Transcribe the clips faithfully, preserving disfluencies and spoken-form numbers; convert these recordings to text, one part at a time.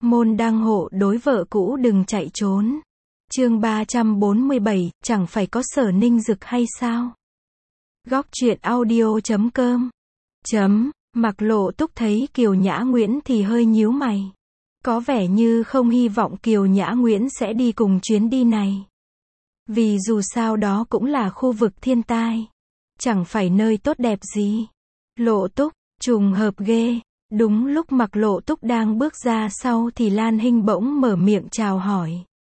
Môn đăng hộ đối vợ cũ đừng chạy trốn. Chương ba trăm bốn mươi bảy, chẳng phải có Sở Ninh Dực hay sao? Góc truyện audio chấm com. Chấm, Mạc Lộ Túc thấy Kiều Nhã Nguyễn thì hơi nhíu mày. Có vẻ như không hy vọng Kiều Nhã Nguyễn sẽ đi cùng chuyến đi này. Vì dù sao đó cũng là khu vực thiên tai. Chẳng phải nơi tốt đẹp gì. Lộ Túc, trùng hợp ghê. Đúng lúc Mạc Lộ Túc đang bước ra sau thì Lan Hinh bỗng mở miệng chào hỏi.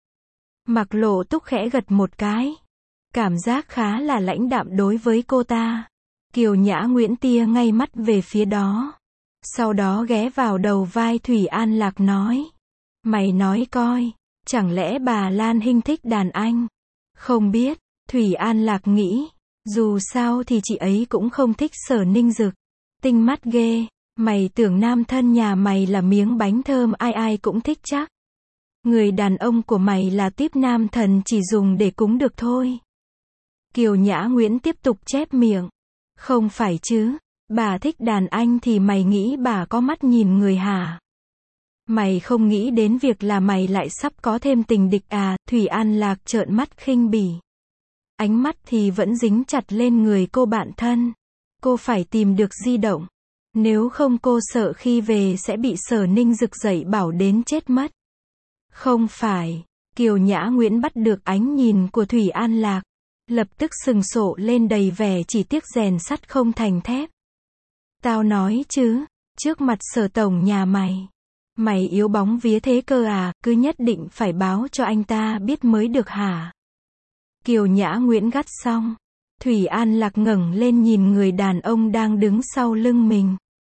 Mạc Lộ Túc khẽ gật một cái. Cảm giác khá là lãnh đạm đối với cô ta. Kiều Nhã Nguyễn tia ngay mắt về phía đó. Sau đó ghé vào đầu vai Thủy An Lạc nói. Mày nói coi, chẳng lẽ bà Lan Hinh thích đàn anh? Không biết, Thủy An Lạc nghĩ. Dù sao thì chị ấy cũng không thích Sở Ninh Dực. Tinh mắt ghê, mày tưởng nam thân nhà mày là miếng bánh thơm ai ai cũng thích chắc. Người đàn ông của mày là típ nam thần chỉ dùng để cúng được thôi. Kiều Nhã Nguyễn tiếp tục chép miệng. Không phải chứ, bà thích đàn anh thì mày nghĩ bà có mắt nhìn người hả? Mày không nghĩ đến việc là mày lại sắp có thêm tình địch à? Thủy An Lạc trợn mắt khinh bỉ. Ánh mắt thì vẫn dính chặt lên người cô bạn thân. Cô phải tìm được di động. Nếu không cô sợ khi về sẽ bị Sở Ninh Dực dạy bảo đến chết mất. Không phải, Kiều Nhã Nguyễn bắt được ánh nhìn của Thủy An Lạc. Lập tức sừng sộ lên đầy vẻ chỉ tiếc rèn sắt không thành thép. Tao nói chứ, trước mặt Sở tổng nhà mày. Mày yếu bóng vía thế cơ à, cứ nhất định phải báo cho anh ta biết mới được hả? Kiều Nhã Nguyễn gắt xong. Thủy An Lạc ngẩng lên nhìn người đàn ông đang đứng sau lưng mình.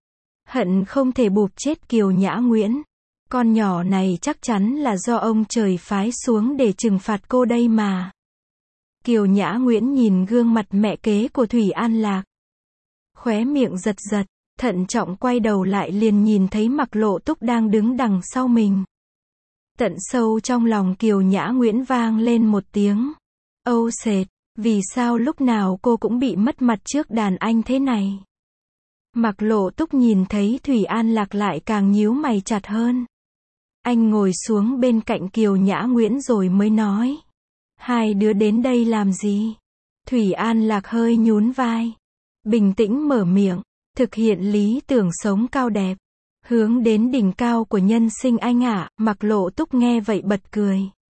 Hận không thể bụp chết Kiều Nhã Nguyễn. Con nhỏ này chắc chắn là do ông trời phái xuống để trừng phạt cô đây mà. Kiều Nhã Nguyễn nhìn gương mặt mẹ kế của Thủy An Lạc. Khóe miệng giật giật, thận trọng quay đầu lại liền nhìn thấy Mạc Lộ Túc đang đứng đằng sau mình. Tận sâu trong lòng Kiều Nhã Nguyễn vang lên một tiếng. Âu sệt, vì sao lúc nào cô cũng bị mất mặt trước đàn anh thế này? Mạc Lộ Túc nhìn thấy Thủy An Lạc lại càng nhíu mày chặt hơn. Anh ngồi xuống bên cạnh Kiều Nhã Nguyễn rồi mới nói. Hai đứa đến đây làm gì? Thủy An Lạc hơi nhún vai. Bình tĩnh mở miệng. Thực hiện lý tưởng sống cao đẹp. Hướng đến đỉnh cao của nhân sinh anh ạ. Mạc Lộ Túc nghe vậy bật cười.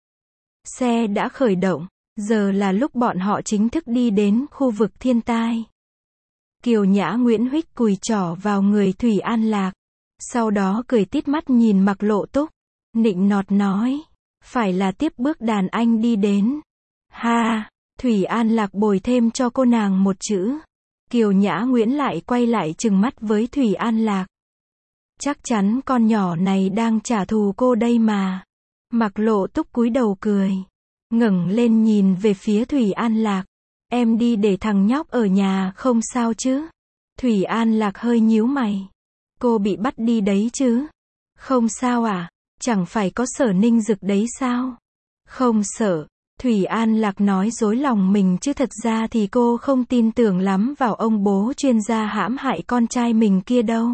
Xe đã khởi động. Giờ là lúc bọn họ chính thức đi đến khu vực thiên tai. Kiều Nhã Nguyễn huých cùi trỏ vào người Thủy An Lạc. Sau đó cười tít mắt nhìn Mạc Lộ Túc. Nịnh nọt nói. Phải là tiếp bước đàn anh đi đến. Ha, Thủy An Lạc bồi thêm cho cô nàng một chữ. Kiều Nhã Nguyễn lại quay lại trừng mắt với Thủy An Lạc. Chắc chắn con nhỏ này đang trả thù cô đây mà. Mạc Lộ Túc cúi đầu cười. Ngẩng lên nhìn về phía Thủy An Lạc. Em đi để thằng nhóc ở nhà không sao chứ? Thủy An Lạc hơi nhíu mày. Cô bị bắt đi đấy chứ? Không sao à? Chẳng phải có Sở Ninh Dực đấy sao? Không sợ. Thủy An Lạc nói dối lòng mình chứ thật ra thì cô không tin tưởng lắm vào ông bố chuyên gia hãm hại con trai mình kia đâu.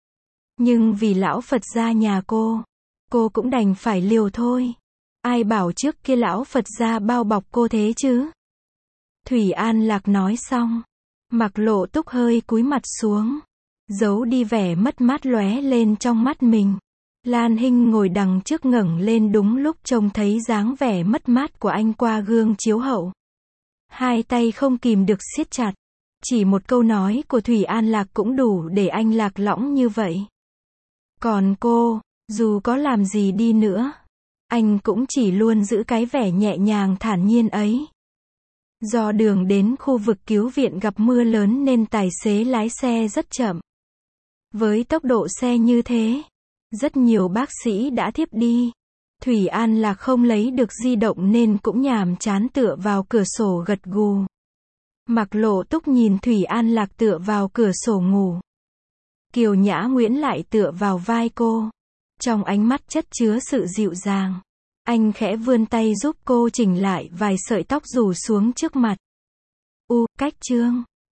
Nhưng vì lão Phật gia nhà cô, cô cũng đành phải liều thôi. Ai bảo trước kia lão Phật gia bao bọc cô thế chứ? Thủy An Lạc nói xong. Mạc Lộ Túc hơi cúi mặt xuống. Giấu đi vẻ mất mát lóe lên trong mắt mình. Lan Hinh ngồi đằng trước ngẩng lên đúng lúc trông thấy dáng vẻ mất mát của anh qua gương chiếu hậu. Hai tay không kìm được siết chặt. Chỉ một câu nói của Thủy An Lạc cũng đủ để anh lạc lõng như vậy. Còn cô, dù có làm gì đi nữa, anh cũng chỉ luôn giữ cái vẻ nhẹ nhàng thản nhiên ấy. Do đường đến khu vực cứu viện gặp mưa lớn nên tài xế lái xe rất chậm. Với tốc độ xe như thế, rất nhiều bác sĩ đã thiếp đi. Thủy An Lạc không lấy được di động nên cũng nhàm chán tựa vào cửa sổ gật gù. Mạc Lộ Túc nhìn Thủy An Lạc tựa vào cửa sổ ngủ. Kiều Nhã Nguyễn lại tựa vào vai cô. Trong ánh mắt chất chứa sự dịu dàng. Anh khẽ vươn tay giúp cô chỉnh lại vài sợi tóc rủ xuống trước mặt. U, cách chương.